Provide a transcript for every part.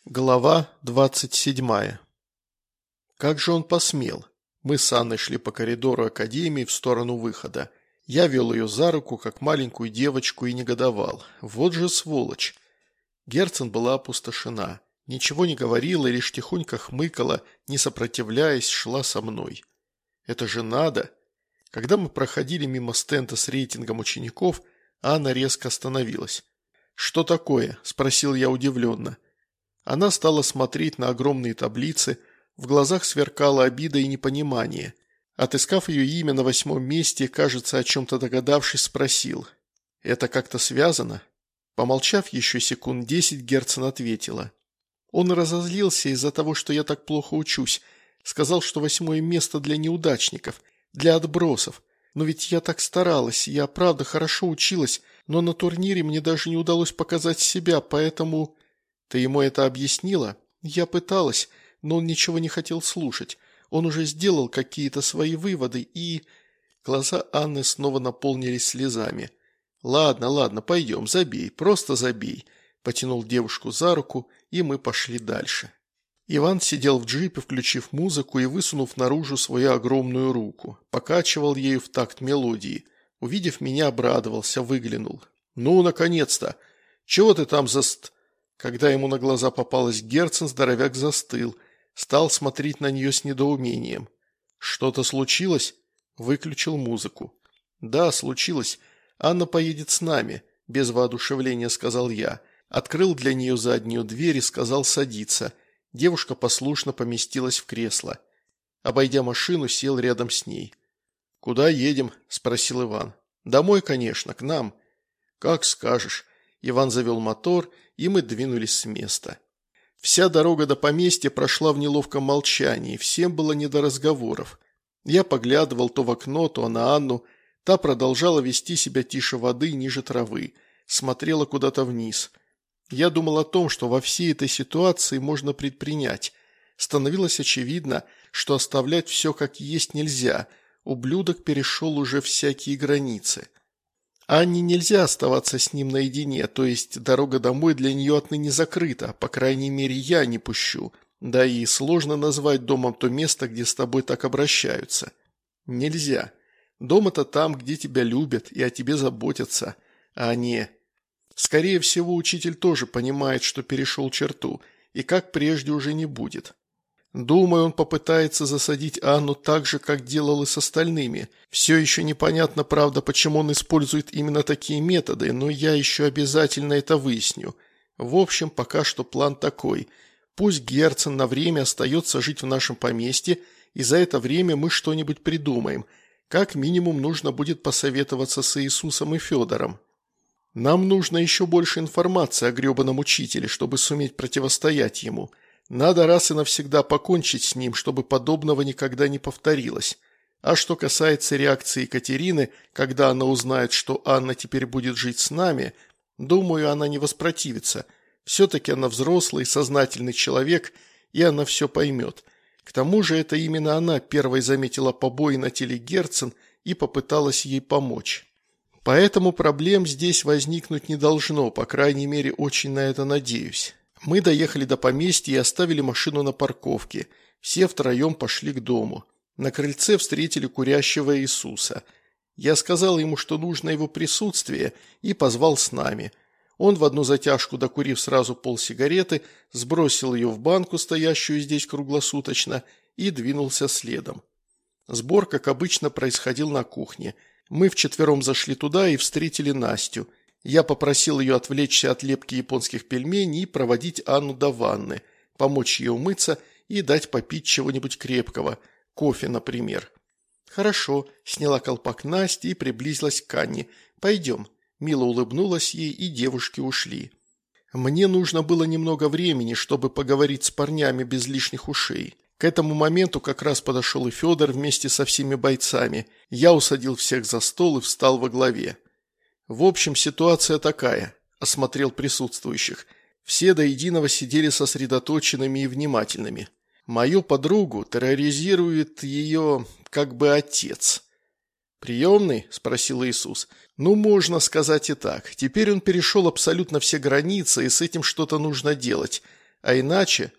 Глава 27. Как же он посмел? Мы с Анной шли по коридору академии в сторону выхода. Я вел ее за руку, как маленькую девочку, и негодовал. Вот же сволочь! Герцен была опустошена. Ничего не говорила, лишь тихонько хмыкала, не сопротивляясь, шла со мной. Это же надо! Когда мы проходили мимо стенда с рейтингом учеников, Анна резко остановилась. «Что такое?» – спросил я удивленно. Она стала смотреть на огромные таблицы, в глазах сверкала обида и непонимание. Отыскав ее имя на 8-м месте, кажется, о чем-то догадавшись, спросил. «Это как-то связано?» Помолчав еще секунд 10, Герцен ответила. «Он разозлился из-за того, что я так плохо учусь. Сказал, что 8-е место для неудачников, для отбросов. Но ведь я так старалась, я правда хорошо училась, но на турнире мне даже не удалось показать себя, поэтому...» «Ты ему это объяснила?» «Я пыталась, но он ничего не хотел слушать. Он уже сделал какие-то свои выводы и...» Глаза Анны снова наполнились слезами. «Ладно, пойдем, забей, просто забей», – потянул девушку за руку, и мы пошли дальше. Иван сидел в джипе, включив музыку и высунув наружу свою огромную руку. Покачивал ею в такт мелодии. Увидев меня, обрадовался, выглянул. «Ну, наконец-то! Чего ты там Когда ему на глаза попалась Герцен, здоровяк застыл, стал смотреть на нее с недоумением. «Что-то случилось?» Выключил музыку. «Да, случилось. Анна поедет с нами», – без воодушевления сказал я. Открыл для нее заднюю дверь и сказал садиться. Девушка послушно поместилась в кресло. Обойдя машину, сел рядом с ней. «Куда едем?» – спросил Иван. «Домой, конечно, к нам». «Как скажешь». Иван завел мотор, и мы двинулись с места. Вся дорога до поместья прошла в неловком молчании, всем было не до разговоров. Я поглядывал то в окно, то на Анну, та продолжала вести себя тише воды, ниже травы, смотрела куда-то вниз. Я думал о том, что во всей этой ситуации можно предпринять. Становилось очевидно, что оставлять все как есть нельзя, ублюдок перешел уже всякие границы. Анне нельзя оставаться с ним наедине, то есть дорога домой для нее отныне закрыта, по крайней мере я не пущу, да и сложно назвать домом то место, где с тобой так обращаются. Нельзя. Дом – это там, где тебя любят и о тебе заботятся, а не... Скорее всего, учитель тоже понимает, что перешел черту, и как прежде уже не будет. Думаю, он попытается засадить Анну так же, как делал и с остальными. Все еще непонятно, правда, почему он использует именно такие методы, но я еще обязательно это выясню. В общем, пока что план такой. Пусть Герцен на время остается жить в нашем поместье, и за это время мы что-нибудь придумаем. Как минимум нужно будет посоветоваться с Иисусом и Федором. Нам нужно еще больше информации о гребаном учителе, чтобы суметь противостоять ему. Надо раз и навсегда покончить с ним, чтобы подобного никогда не повторилось. А что касается реакции Екатерины, когда она узнает, что Анна теперь будет жить с нами, думаю, она не воспротивится. Все-таки она взрослый, сознательный человек, и она все поймет. К тому же это именно она первой заметила побои на теле Герцен и попыталась ей помочь. Поэтому проблем здесь возникнуть не должно, по крайней мере, очень на это надеюсь. Мы доехали до поместья и оставили машину на парковке. Все втроем пошли к дому. На крыльце встретили курящего Иисуса. Я сказал ему, что нужно его присутствие, и позвал с нами. Он в одну затяжку, докурив сразу полсигареты, сбросил ее в банку, стоящую здесь круглосуточно, и двинулся следом. Сбор, как обычно, происходил на кухне. Мы вчетвером зашли туда и встретили Настю. Я попросил ее отвлечься от лепки японских пельменей и проводить Анну до ванны, помочь ей умыться и дать попить чего-нибудь крепкого, кофе, например. «Хорошо», – сняла колпак Настя и приблизилась к Анне. «Пойдем». Мило улыбнулась ей, и девушки ушли. Мне нужно было немного времени, чтобы поговорить с парнями без лишних ушей. К этому моменту как раз подошел и Федор вместе со всеми бойцами. Я усадил всех за стол и встал во главе. «В общем, ситуация такая», – осмотрел присутствующих. Все до единого сидели сосредоточенными и внимательными. Мою подругу терроризирует ее, как бы, отец. «Приемный?» – спросил Иисус. «Ну, можно сказать и так. Теперь он перешел абсолютно все границы, и с этим что-то нужно делать. А иначе...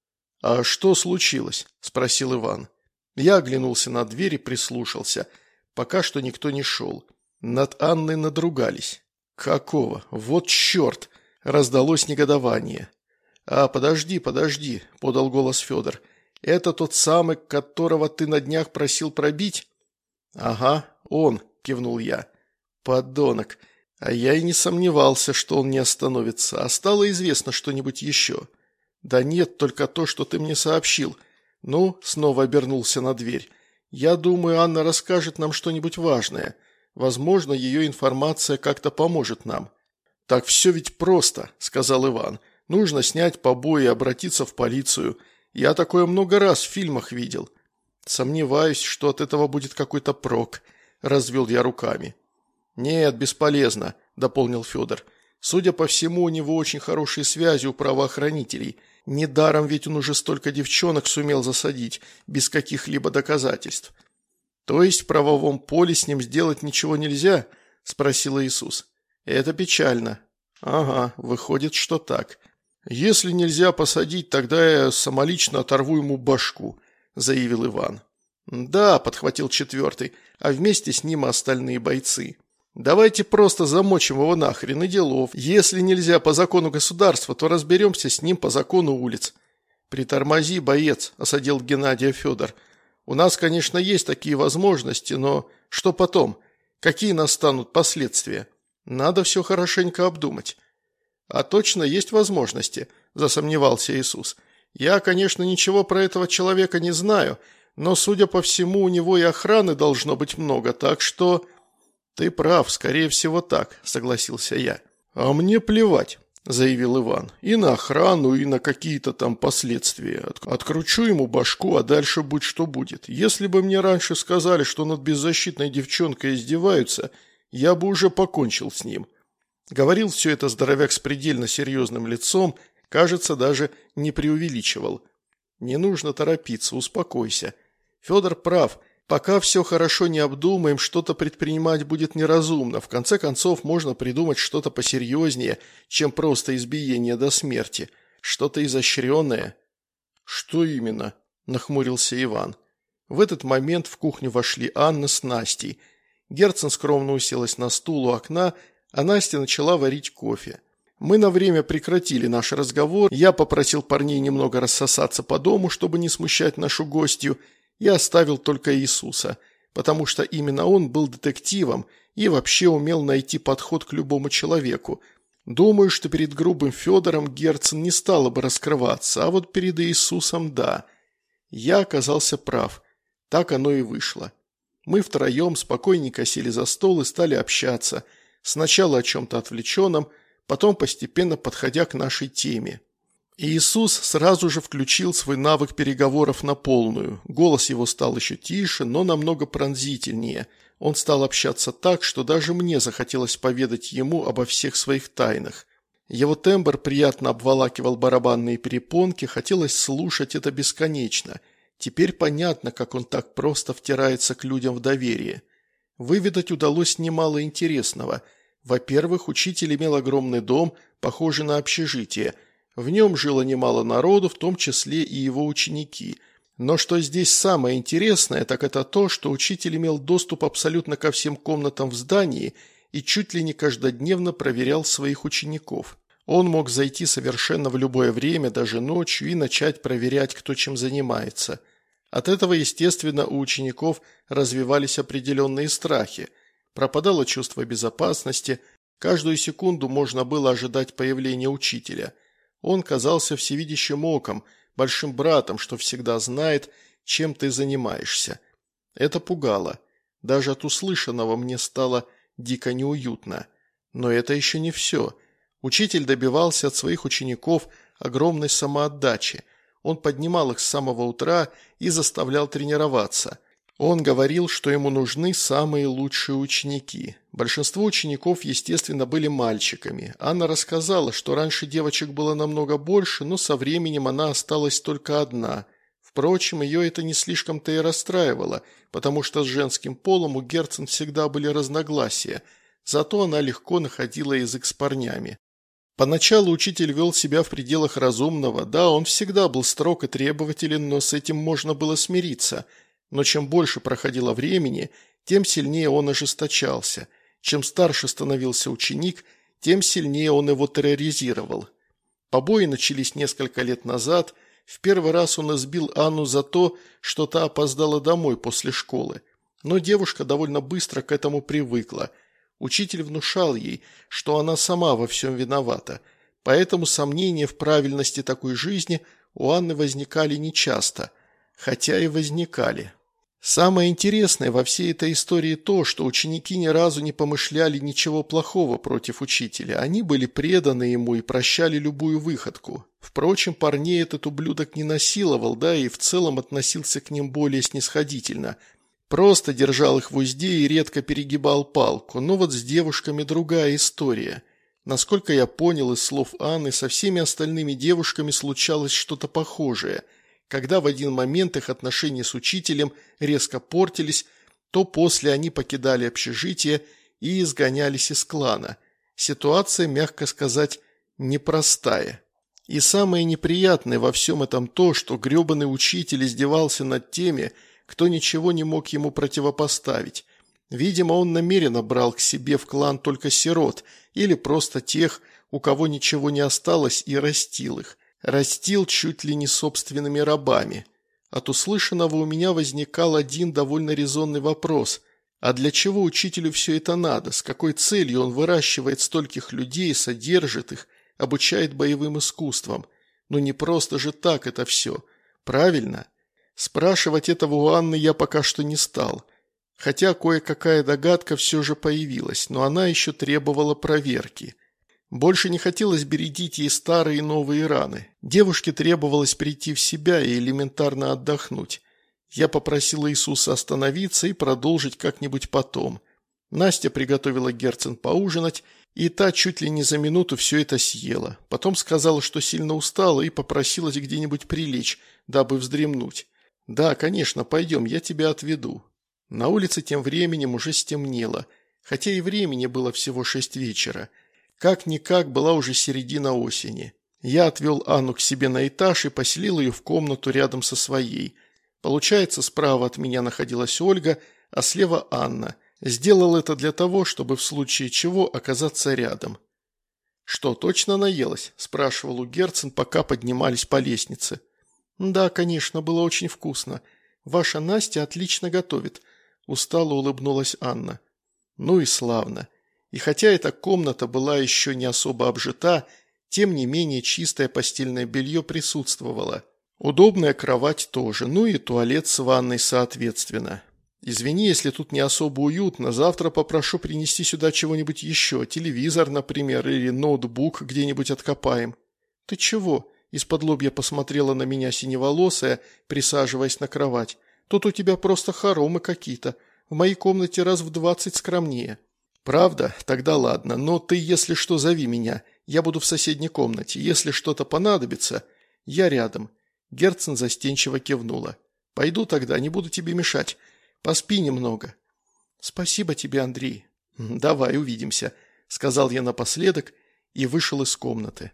«А что случилось?» – спросил Иван. Я оглянулся на дверь и прислушался. Пока что никто не шел. Над Анной надругались. «Какого? Вот черт!» – раздалось негодование. «А, подожди», – подал голос Федор. «Это тот самый, которого ты на днях просил пробить?» «Ага, он», – кивнул я. «Подонок. А я и не сомневался, что он не остановится. А стало известно что-нибудь еще?» «Да нет, только то, что ты мне сообщил». «Ну», – снова обернулся на дверь. «Я думаю, Анна расскажет нам что-нибудь важное. Возможно, ее информация как-то поможет нам». «Так все ведь просто», – сказал Иван. «Нужно снять побои и обратиться в полицию. Я такое много раз в фильмах видел». «Сомневаюсь, что от этого будет какой-то прок», – развел я руками. «Нет, бесполезно», – дополнил Федор. «Судя по всему, у него очень хорошие связи у правоохранителей. Недаром ведь он уже столько девчонок сумел засадить, без каких-либо доказательств». «То есть в правовом поле с ним сделать ничего нельзя?» – спросил Иисус. «Это печально». «Ага, выходит, что так. Если нельзя посадить, тогда я самолично оторву ему башку», – заявил Иван. «Да», – подхватил четвертый, а вместе с ним и остальные бойцы. «Давайте просто замочим его нахрен и делов. Если нельзя по закону государства, то разберемся с ним по закону улиц». «Притормози, боец», – осадил Геннадия Федор. «У нас, конечно, есть такие возможности, но что потом? Какие настанут последствия? Надо все хорошенько обдумать». «А точно есть возможности», – засомневался Иисус. «Я, конечно, ничего про этого человека не знаю, но, судя по всему, у него и охраны должно быть много, так что...» «Ты прав, скорее всего так», – согласился я. «А мне плевать», – заявил Иван. «И на охрану, и на какие-то там последствия. Откручу ему башку, а дальше будь что будет. Если бы мне раньше сказали, что над беззащитной девчонкой издеваются, я бы уже покончил с ним». Говорил все это здоровяк с предельно серьезным лицом, кажется, даже не преувеличивал. «Не нужно торопиться, успокойся. Федор прав. Пока все хорошо не обдумаем, что-то предпринимать будет неразумно. В конце концов, можно придумать что-то посерьезнее, чем просто избиение до смерти. Что-то изощренное». «Что именно?» – нахмурился Иван. В этот момент в кухню вошли Анна с Настей. Герцен скромно уселась на стул у окна, а Настя начала варить кофе. Мы на время прекратили наш разговор, я попросил парней немного рассосаться по дому, чтобы не смущать нашу гостью, и оставил только Иисуса, потому что именно он был детективом и вообще умел найти подход к любому человеку. Думаю, что перед грубым Федором Герцен не стала бы раскрываться, а вот перед Иисусом – да. Я оказался прав. Так оно и вышло. Мы втроем спокойненько сели за стол и стали общаться. Сначала о чем-то отвлеченном, потом постепенно подходя к нашей теме. Иисус сразу же включил свой навык переговоров на полную. Голос его стал еще тише, но намного пронзительнее. Он стал общаться так, что даже мне захотелось поведать ему обо всех своих тайнах. Его тембр приятно обволакивал барабанные перепонки, хотелось слушать это бесконечно. Теперь понятно, как он так просто втирается к людям в доверие. Выведать удалось немало интересного. Во-первых, учитель имел огромный дом, похожий на общежитие. В нем жило немало народу, в том числе и его ученики. Но что здесь самое интересное, так это то, что учитель имел доступ абсолютно ко всем комнатам в здании и чуть ли не каждодневно проверял своих учеников. Он мог зайти совершенно в любое время, даже ночью, и начать проверять, кто чем занимается. От этого, естественно, у учеников развивались определенные страхи. Пропадало чувство безопасности, каждую секунду можно было ожидать появления учителя. Он казался всевидящим оком, большим братом, что всегда знает, чем ты занимаешься. Это пугало. Даже от услышанного мне стало дико неуютно. Но это еще не все. Учитель добивался от своих учеников огромной самоотдачи. Он поднимал их с самого утра и заставлял тренироваться. Он говорил, что ему нужны самые лучшие ученики. Большинство учеников, естественно, были мальчиками. Анна рассказала, что раньше девочек было намного больше, но со временем она осталась только одна. Впрочем, ее это не слишком-то и расстраивало, потому что с женским полом у Герцен всегда были разногласия. Зато она легко находила язык с парнями. Поначалу учитель вел себя в пределах разумного, да, он всегда был строг и требователен, но с этим можно было смириться. Но чем больше проходило времени, тем сильнее он ожесточался. Чем старше становился ученик, тем сильнее он его терроризировал. Побои начались несколько лет назад. В первый раз он избил Анну за то, что та опоздала домой после школы. Но девушка довольно быстро к этому привыкла. Учитель внушал ей, что она сама во всем виновата, поэтому сомнения в правильности такой жизни у Анны возникали нечасто, хотя и возникали. Самое интересное во всей этой истории то, что ученики ни разу не помышляли ничего плохого против учителя, они были преданы ему и прощали любую выходку. Впрочем, парней этот ублюдок не насиловал, да и в целом относился к ним более снисходительно – просто держал их в узде и редко перегибал палку. Но вот с девушками другая история. Насколько я понял из слов Анны, со всеми остальными девушками случалось что-то похожее. Когда в один момент их отношения с учителем резко портились, то после они покидали общежитие и изгонялись из клана. Ситуация, мягко сказать, непростая. И самое неприятное во всем этом то, что гребаный учитель издевался над теми, кто ничего не мог ему противопоставить. Видимо, он намеренно брал к себе в клан только сирот или просто тех, у кого ничего не осталось, и растил их. Растил чуть ли не собственными рабами. От услышанного у меня возникал один довольно резонный вопрос. А для чего учителю все это надо? С какой целью он выращивает стольких людей, содержит их, обучает боевым искусствам? Ну не просто же так это все. Правильно? Спрашивать этого у Анны я пока что не стал. Хотя кое-какая догадка все же появилась, но она еще требовала проверки. Больше не хотелось бередить ей старые и новые раны. Девушке требовалось прийти в себя и элементарно отдохнуть. Я попросил Иисуса остановиться и продолжить как-нибудь потом. Настя приготовила Герцен поужинать, и та чуть ли не за минуту все это съела. Потом сказала, что сильно устала и попросилась где-нибудь прилечь, дабы вздремнуть. «Да, конечно, пойдем, я тебя отведу». На улице тем временем уже стемнело, хотя и времени было всего 6 вечера. Как-никак была уже середина осени. Я отвел Анну к себе на этаж и поселил ее в комнату рядом со своей. Получается, справа от меня находилась Ольга, а слева Анна. Сделал это для того, чтобы в случае чего оказаться рядом. «Что, точно наелась?» – спрашивал у Герцен, пока поднимались по лестнице. «Да, конечно, было очень вкусно. Ваша Настя отлично готовит», – устало улыбнулась Анна. «Ну и славно. И хотя эта комната была еще не особо обжита, тем не менее чистое постельное белье присутствовало. Удобная кровать тоже, ну и туалет с ванной соответственно. Извини, если тут не особо уютно, завтра попрошу принести сюда чего-нибудь еще, телевизор, например, или ноутбук где-нибудь откопаем». «Ты чего?» – исподлобья посмотрела на меня синеволосая, присаживаясь на кровать. «Тут у тебя просто хоромы какие-то. В моей комнате раз в 20 скромнее». «Правда? Тогда ладно. Но ты, если что, зови меня. Я буду в соседней комнате. Если что-то понадобится, я рядом». Герцен застенчиво кивнула. «Пойду тогда, не буду тебе мешать. Поспи немного». «Спасибо тебе, Андрей». «Давай, увидимся», – сказал я напоследок и вышел из комнаты.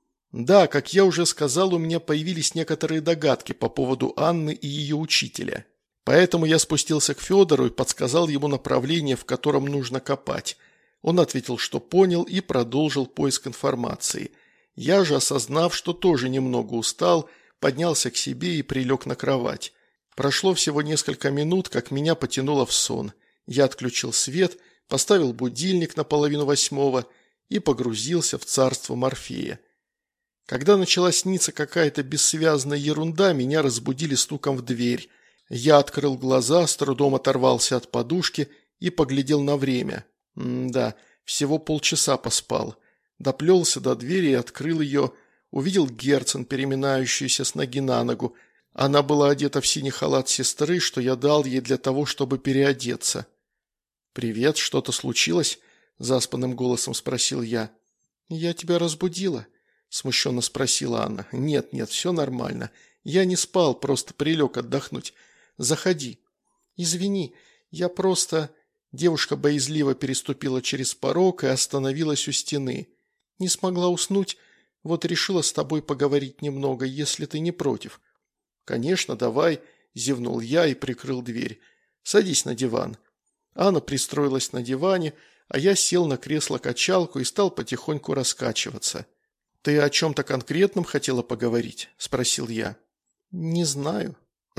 Да, как я уже сказал, у меня появились некоторые догадки по поводу Анны и ее учителя. Поэтому я спустился к Федору и подсказал ему направление, в котором нужно копать. Он ответил, что понял, и продолжил поиск информации. Я же, осознав, что тоже немного устал, поднялся к себе и прилег на кровать. Прошло всего несколько минут, как меня потянуло в сон. Я отключил свет, поставил будильник на 7:30 и погрузился в царство Морфея. Когда начала сниться какая-то бессвязная ерунда, меня разбудили стуком в дверь. Я открыл глаза, с трудом оторвался от подушки и поглядел на время. Да, всего полчаса поспал. Доплелся до двери и открыл ее. Увидел Герцен, переминающуюся с ноги на ногу. Она была одета в синий халат сестры, что я дал ей для того, чтобы переодеться. «Привет, что-то случилось?» – заспанным голосом спросил я. «Я тебя разбудила?» – смущенно спросила Анна. «Нет, все нормально. Я не спал, просто прилег отдохнуть. Заходи». «Извини, я просто...» Девушка боязливо переступила через порог и остановилась у стены. Не смогла уснуть, вот решила с тобой поговорить немного, если ты не против». «Конечно, давай», – зевнул я и прикрыл дверь. «Садись на диван». Анна пристроилась на диване, а я сел на кресло-качалку и стал потихоньку раскачиваться. «Ты о чем-то конкретном хотела поговорить?» – спросил я. «Не знаю.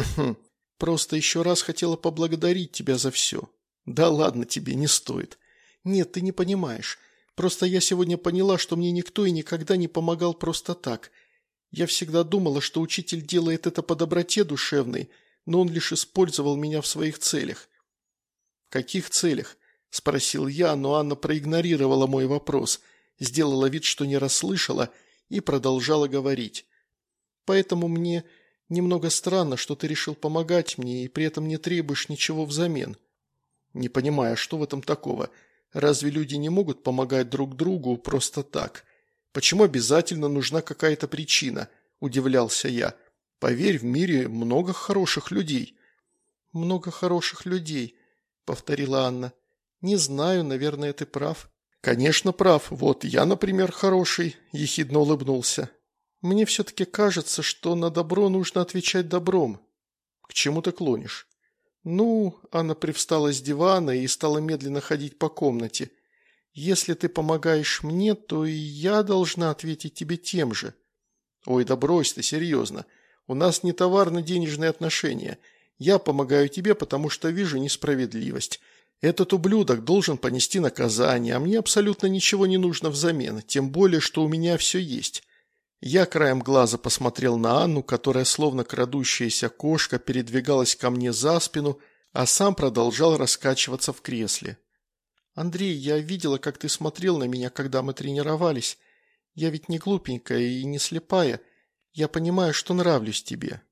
Просто еще раз хотела поблагодарить тебя за все». «Да ладно тебе, не стоит». «Нет, ты не понимаешь. Просто я сегодня поняла, что мне никто и никогда не помогал просто так. Я всегда думала, что учитель делает это по доброте душевной, но он лишь использовал меня в своих целях». «В каких целях?» – спросил я, но Анна проигнорировала мой вопрос, сделала вид, что не расслышала, и продолжала говорить. «Поэтому мне немного странно, что ты решил помогать мне и при этом не требуешь ничего взамен». «Не понимаю, а что в этом такого? Разве люди не могут помогать друг другу просто так? Почему обязательно нужна какая-то причина?» – удивлялся я. «Поверь, в мире много хороших людей». «Много хороших людей», – повторила Анна. «Не знаю, наверное, ты прав». «Конечно, прав. Вот я, например, хороший», – ехидно улыбнулся. «Мне все-таки кажется, что на добро нужно отвечать добром». «К чему ты клонишь?» «Ну...» – Анна привстала с дивана и стала медленно ходить по комнате. «Если ты помогаешь мне, то и я должна ответить тебе тем же». «Ой, да брось ты, серьезно. У нас не товарно-денежные отношения. Я помогаю тебе, потому что вижу несправедливость. Этот ублюдок должен понести наказание, а мне абсолютно ничего не нужно взамен, тем более, что у меня все есть». Я краем глаза посмотрел на Анну, которая, словно крадущаяся кошка, передвигалась ко мне за спину, а сам продолжал раскачиваться в кресле. «Андрей, я видела, как ты смотрел на меня, когда мы тренировались. Я ведь не глупенькая и не слепая. Я понимаю, что нравлюсь тебе».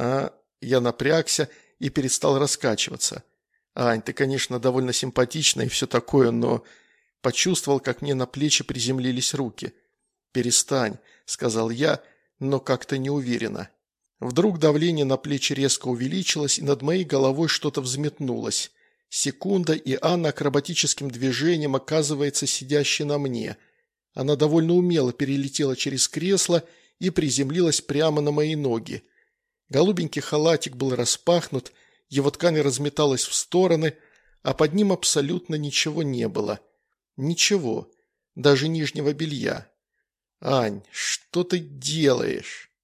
Я напрягся и перестал раскачиваться. «Ань, ты, конечно, довольно симпатична и все такое, но...» Почувствовал, как мне на плечи приземлились руки. «Перестань», – сказал я, но как-то неуверенно. Вдруг давление на плечи резко увеличилось, и над моей головой что-то взметнулось. Секунда, и Анна акробатическим движением оказывается сидящей на мне. Она довольно умело перелетела через кресло и приземлилась прямо на мои ноги. Голубенький халатик был распахнут, его ткань разметалась в стороны, а под ним абсолютно ничего не было. Ничего, даже нижнего белья. «Ань, что ты делаешь?»